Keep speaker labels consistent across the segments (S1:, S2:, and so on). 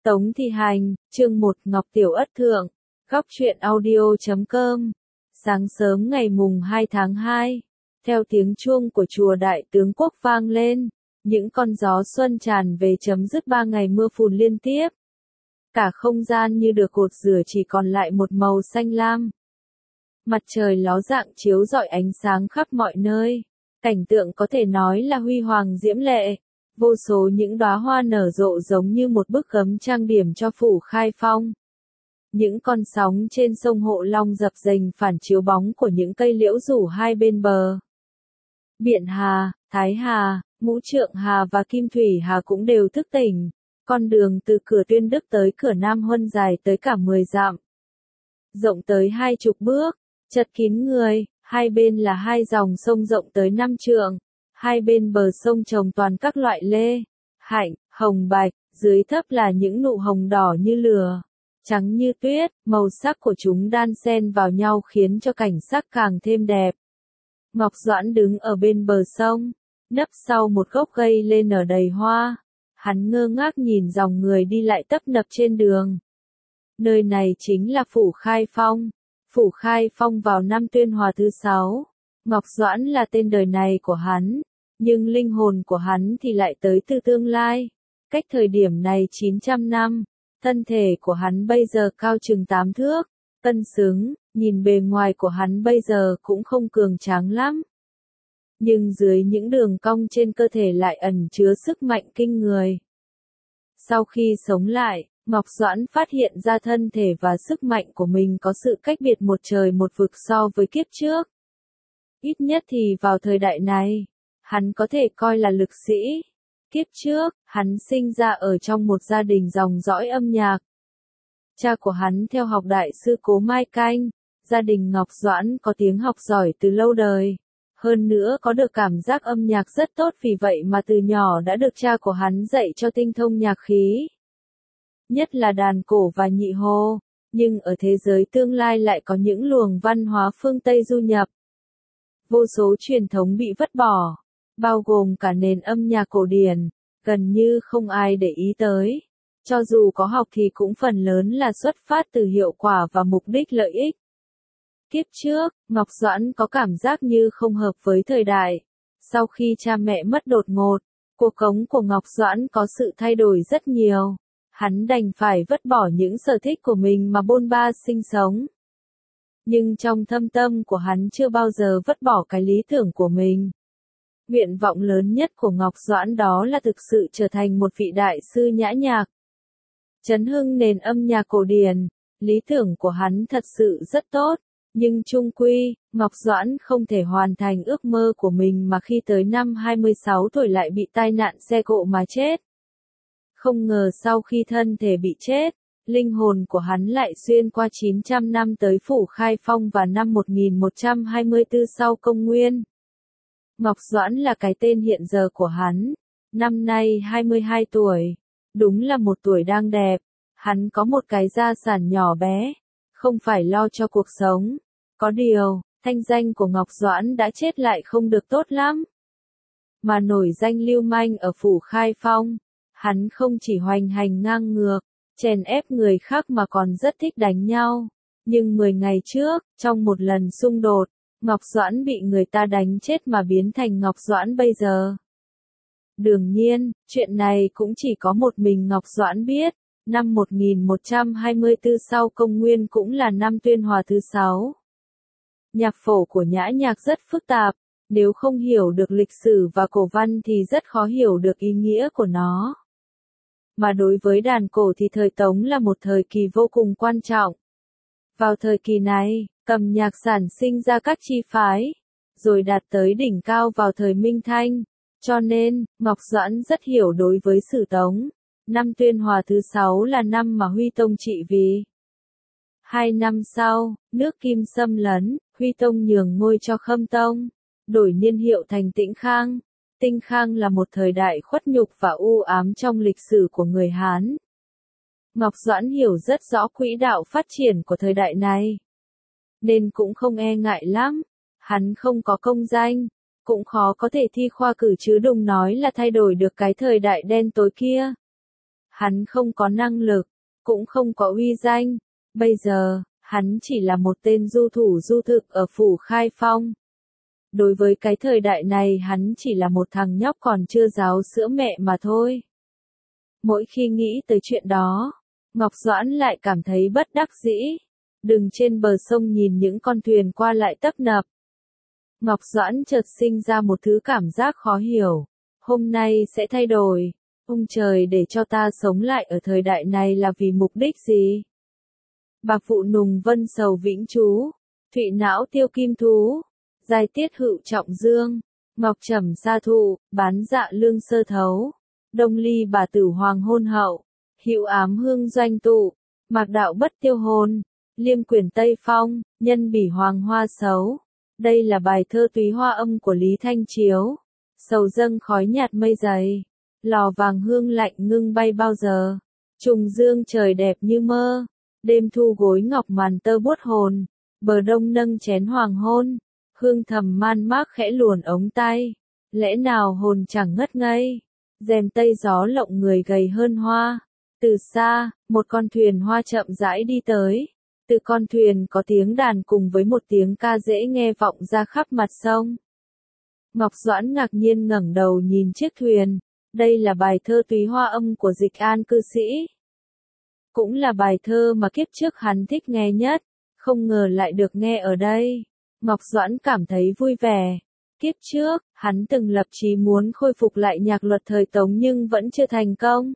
S1: Tống Thi Hành, chương 1 Ngọc Tiểu Ất Thượng, góc truyện audio.com. Sáng sớm ngày mùng 2 tháng 2, theo tiếng chuông của chùa Đại Tướng Quốc vang lên, những con gió xuân tràn về chấm dứt 3 ngày mưa phùn liên tiếp. Cả không gian như được gột rửa chỉ còn lại một màu xanh lam. Mặt trời ló dạng chiếu rọi ánh sáng khắp mọi nơi. Cảnh tượng có thể nói là huy hoàng diễm lệ. Vô số những đóa hoa nở rộ giống như một bức gấm trang điểm cho phủ Khai Phong. Những con sóng trên sông Hộ Long dập dềnh phản chiếu bóng của những cây liễu rủ hai bên bờ. Biện Hà, Thái Hà, Ngũ Trượng Hà và Kim Thủy Hà cũng đều thức tỉnh. Con đường từ cửa Tuyên Đức tới cửa Nam Huân dài tới cả 10 dặm. Rộng tới 20 bước, chật kín người, hai bên là hai dòng sông rộng tới 5 trượng. Hai bên bờ sông trồng toàn các loại lê, hạnh, hồng bạch, dưới thấp là những nụ hồng đỏ như lửa, trắng như tuyết, màu sắc của chúng đan xen vào nhau khiến cho cảnh sắc càng thêm đẹp. Ngọc Doãn đứng ở bên bờ sông, nấp sau một gốc cây lê nở đầy hoa, hắn ngơ ngác nhìn dòng người đi lại tấp nập trên đường. Nơi này chính là phủ Khai Phong. Phủ Khai Phong vào năm Tuyên Hòa thứ 6. Ngọc Doãn là tên đời này của hắn, nhưng linh hồn của hắn thì lại tới từ tương lai. Cách thời điểm này 900 năm, thân thể của hắn bây giờ cao chừng 8 thước, cân xứng, nhìn bề ngoài của hắn bây giờ cũng không cường tráng lắm. Nhưng dưới những đường cong trên cơ thể lại ẩn chứa sức mạnh kinh người. Sau khi sống lại, Ngọc Doãn phát hiện ra thân thể và sức mạnh của mình có sự cách biệt một trời một vực so với kiếp trước. Ít nhất thì vào thời đại này, hắn có thể coi là lực sĩ. Kiếp trước, hắn sinh ra ở trong một gia đình dòng dõi âm nhạc. Cha của hắn theo học đại sư Cố Mai Canh, gia đình Ngọc Doãn có tiếng học giỏi từ lâu đời. Hơn nữa có được cảm giác âm nhạc rất tốt vì vậy mà từ nhỏ đã được cha của hắn dạy cho tinh thông nhạc khí. Nhất là đàn cổ và nhị hồ, nhưng ở thế giới tương lai lại có những luồng văn hóa phương Tây du nhập. Vô số truyền thống bị vứt bỏ, bao gồm cả nền âm nhạc cổ điển, gần như không ai để ý tới. Cho dù có học thì cũng phần lớn là xuất phát từ hiệu quả và mục đích lợi ích. Kiếp trước, Ngọc Doãn có cảm giác như không hợp với thời đại. Sau khi cha mẹ mất đột ngột, cuộc sống của Ngọc Doãn có sự thay đổi rất nhiều. Hắn đành phải vứt bỏ những sở thích của mình mà bôn ba sinh sống. Nhưng trong thâm tâm của hắn chưa bao giờ vứt bỏ cái lý tưởng của mình. Nguyện vọng lớn nhất của Ngọc Doãn đó là thực sự trở thành một vị đại sư nhã nhạc. Chấn hưng nền âm nhạc cổ điển, lý tưởng của hắn thật sự rất tốt, nhưng chung quy, Ngọc Doãn không thể hoàn thành ước mơ của mình mà khi tới năm 26 tuổi lại bị tai nạn xe cộ mà chết. Không ngờ sau khi thân thể bị chết, linh hồn của hắn lại xuyên qua 900 năm tới phủ Khai Phong vào năm 1124 sau công nguyên. Ngọc Doãn là cái tên hiện giờ của hắn, năm nay 22 tuổi, đúng là một tuổi đang đẹp. Hắn có một cái gia sản nhỏ bé, không phải lo cho cuộc sống. Có điều, thanh danh của Ngọc Doãn đã chết lại không được tốt lắm. Mà nổi danh lưu manh ở phủ Khai Phong, hắn không chỉ hoành hành ngang ngược, chèn ép người khác mà còn rất thích đánh nhau. Nhưng 10 ngày trước, trong một lần xung đột, Ngọc Doãn bị người ta đánh chết mà biến thành Ngọc Doãn bây giờ. Đương nhiên, chuyện này cũng chỉ có một mình Ngọc Doãn biết. Năm 1124 sau công nguyên cũng là năm Tuyên Hòa thứ 6. Nhạc phổ của nhã nhạc rất phức tạp, nếu không hiểu được lịch sử và cổ văn thì rất khó hiểu được ý nghĩa của nó. Mà đối với đàn cổ thì thời Tống là một thời kỳ vô cùng quan trọng. Vào thời kỳ này, cầm nhạc sản sinh ra các chi phái, rồi đạt tới đỉnh cao vào thời Minh Thanh. Cho nên, Ngọc Doãn rất hiểu đối với sử Tống. Năm Tuyên Hòa thứ 6 là năm mà Huy Tông trị vì. 2 năm sau, nước Kim xâm lấn, Huy Tông nhường ngôi cho Khâm Tông, đổi niên hiệu thành Tĩnh Khang. Tĩnh Khang là một thời đại khuất nhục và u ám trong lịch sử của người Hán. Ngọc Doãn hiểu rất rõ quỹ đạo phát triển của thời đại này, nên cũng không e ngại lắm. Hắn không có công danh, cũng khó có thể thi khoa cử chứ đừng nói là thay đổi được cái thời đại đen tối kia. Hắn không có năng lực, cũng không có uy danh. Bây giờ, hắn chỉ là một tên du thủ du thực ở phủ Khai Phong. Đối với cái thời đại này hắn chỉ là một thằng nhóc còn chưa ráo sữa mẹ mà thôi. Mỗi khi nghĩ tới chuyện đó, Ngọc Doãn lại cảm thấy bất đắc dĩ. Đứng trên bờ sông nhìn những con thuyền qua lại tấp nập. Ngọc Doãn chợt sinh ra một thứ cảm giác khó hiểu. Hôm nay sẽ thay đổi. Ông trời để cho ta sống lại ở thời đại này là vì mục đích gì? Bạc vụ nùng vân sầu vĩnh chú. Thụy não tiêu kim thú. Giai tiết hữu trọng dương. Ngọc trầm sa thụ, bán dạ lương sơ thấu. Đông ly bà tử hoàng hôn hậu. Hữu ám hương doanh tụ. Mạc đạo bất tiêu hồn. Liêm quyền Tây Phong, nhân bỉ hoàng hoa xấu. Đây là bài thơ túy hoa âm của Lý Thanh Chiếu. Sầu dâng khói nhạt mây dày. Lò vàng hương lạnh ngưng bay bao giờ. Trùng dương trời đẹp như mơ. Đêm thu gối ngọc màn tơ buốt hồn. Bờ đông nâng chén hoàng hôn. Hương thầm man mác khẽ luồn ống tay. Lẽ nào hồn chẳng ngất ngây. Rèm tây gió lộng người gầy hơn hoa. Từ xa, một con thuyền hoa chậm rãi đi tới. Từ con thuyền có tiếng đàn cùng với một tiếng ca dễ nghe vọng ra khắp mặt sông. Ngọc Doãn ngạc nhiên ngẩng đầu nhìn chiếc thuyền. Đây là bài thơ túy hoa âm của Dịch An cư sĩ. Cũng là bài thơ mà kiếp trước hắn thích nghe nhất. Không ngờ lại được nghe ở đây. Ngọc Doãn cảm thấy vui vẻ. Kiếp trước, hắn từng lập chí muốn khôi phục lại nhạc luật thời Tống nhưng vẫn chưa thành công.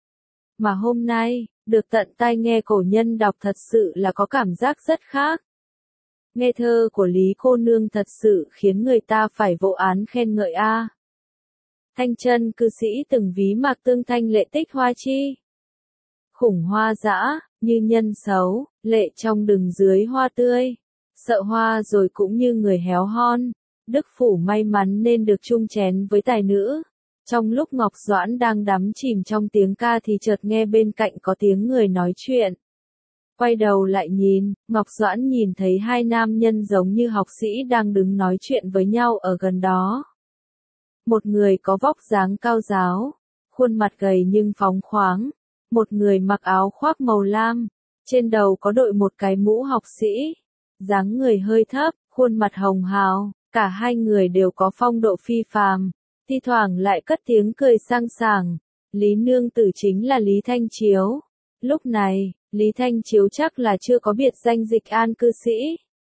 S1: Mà hôm nay, được tận tai nghe cổ nhân đọc thật sự là có cảm giác rất khác. Nghe thơ của Lý cô nương thật sự khiến người ta phải vô án khen ngợi a. Thanh Chân cư sĩ từng ví Mạc Tương Thanh lệ tích hoa chi. Khủng hoa dã, như nhân xấu, lệ trong đừng dưới hoa tươi. Sợ hoa rồi cũng như người héo hon. Đức Phủ may mắn nên được chung chén với tài nữ. Trong lúc Ngọc Doãn đang đắm chìm trong tiếng ca thì chợt nghe bên cạnh có tiếng người nói chuyện. Quay đầu lại nhìn, Ngọc Doãn nhìn thấy hai nam nhân giống như học sĩ đang đứng nói chuyện với nhau ở gần đó. Một người có vóc dáng cao ráo, khuôn mặt gầy nhưng phóng khoáng. Một người mặc áo khoác màu lam, trên đầu có đội một cái mũ học sĩ. Dáng người hơi thấp, khuôn mặt hồng hào, cả hai người đều có phong độ phi phàm. Thi thoảng lại cất tiếng cười sang sảng. Lý nương tử chính là Lý Thanh Chiếu. Lúc này, Lý Thanh Chiếu chắc là chưa có biệt danh Dịch An cư sĩ.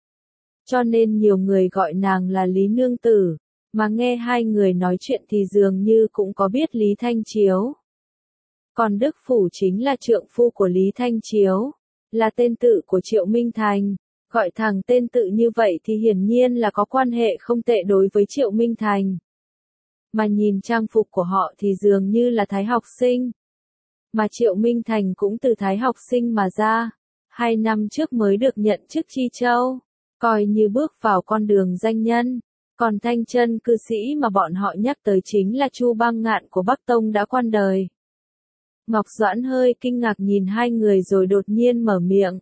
S1: Cho nên nhiều người gọi nàng là Lý nương tử. Mà nghe hai người nói chuyện thì dường như cũng có biết Lý Thanh Chiếu. Còn Đức Phủ chính là trượng phu của Lý Thanh Chiếu. Là tên tự của Triệu Minh Thành. Gọi thẳng tên tự như vậy thì hiển nhiên là có quan hệ không tệ đối với Triệu Minh Thành. Mà nhìn trang phục của họ thì dường như là thái học sinh. Mà Triệu Minh Thành cũng từ thái học sinh mà ra. 2 năm trước mới được nhận chức Chi Châu. Coi như bước vào con đường danh nhân. Còn Thanh Chân cư sĩ mà bọn họ nhắc tới chính là Chu Băng Ngạn của Bắc Tông đã quan đời. Ngọc Doãn hơi kinh ngạc nhìn hai người rồi đột nhiên mở miệng.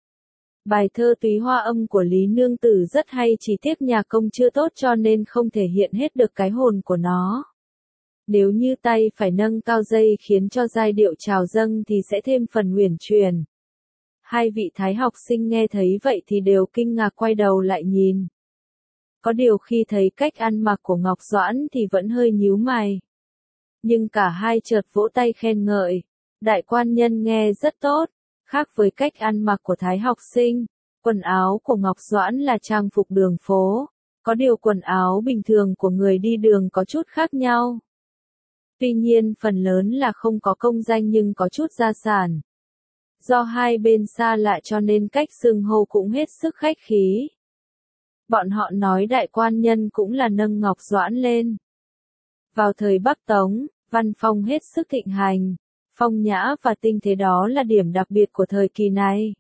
S1: Bài thơ túy hoa âm của Lý nương tử rất hay, chỉ tiếc nhà công chưa tốt cho nên không thể hiện hết được cái hồn của nó. Nếu như tay phải nâng cao dây khiến cho giai điệu trào dâng thì sẽ thêm phần huyền truyền. Hai vị thái học sinh nghe thấy vậy thì đều kinh ngạc quay đầu lại nhìn. Có điều khi thấy cách ăn mặc của Ngọc Doãn thì vẫn hơi nhíu mày. Nhưng cả hai chợt vỗ tay khen ngợi. Đại quan nhân nghe rất tốt. Khác với cách ăn mặc của thái học sinh, quần áo của Ngọc Doãn là trang phục đường phố. Có điều quần áo bình thường của người đi đường có chút khác nhau. Tuy nhiên phần lớn là không có công danh nhưng có chút gia sản. Do hai bên xa lạ cho nên cách xưng hô cũng hết sức khách khí. Bọn họ nói đại quan nhân cũng là nâng Ngọc Doãn lên. Vào thời Bắc Tống, văn phong hết sức thịnh hành. Phong nhã và tinh thế đó là điểm đặc biệt của thời kỳ này.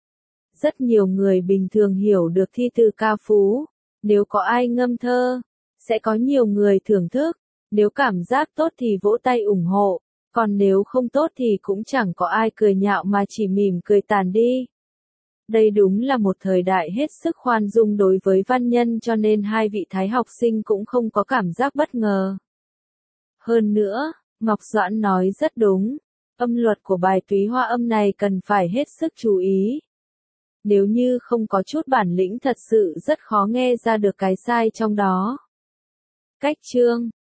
S1: Rất nhiều người bình thường hiểu được thi từ ca phú. Nếu có ai ngâm thơ, sẽ có nhiều người thưởng thức. Nếu cảm giác tốt thì vỗ tay ủng hộ. Còn nếu không tốt thì cũng chẳng có ai cười nhạo mà chỉ mỉm cười tàn đi. Đây đúng là một thời đại hết sức khoan dung đối với văn nhân cho nên hai vị thái học sinh cũng không có cảm giác bất ngờ. Hơn nữa, Ngọc Doãn nói rất đúng. Âm luật của bài túy hoa âm này cần phải hết sức chú ý. Nếu như không có chút bản lĩnh thật sự rất khó nghe ra được cái sai trong đó. Cách chương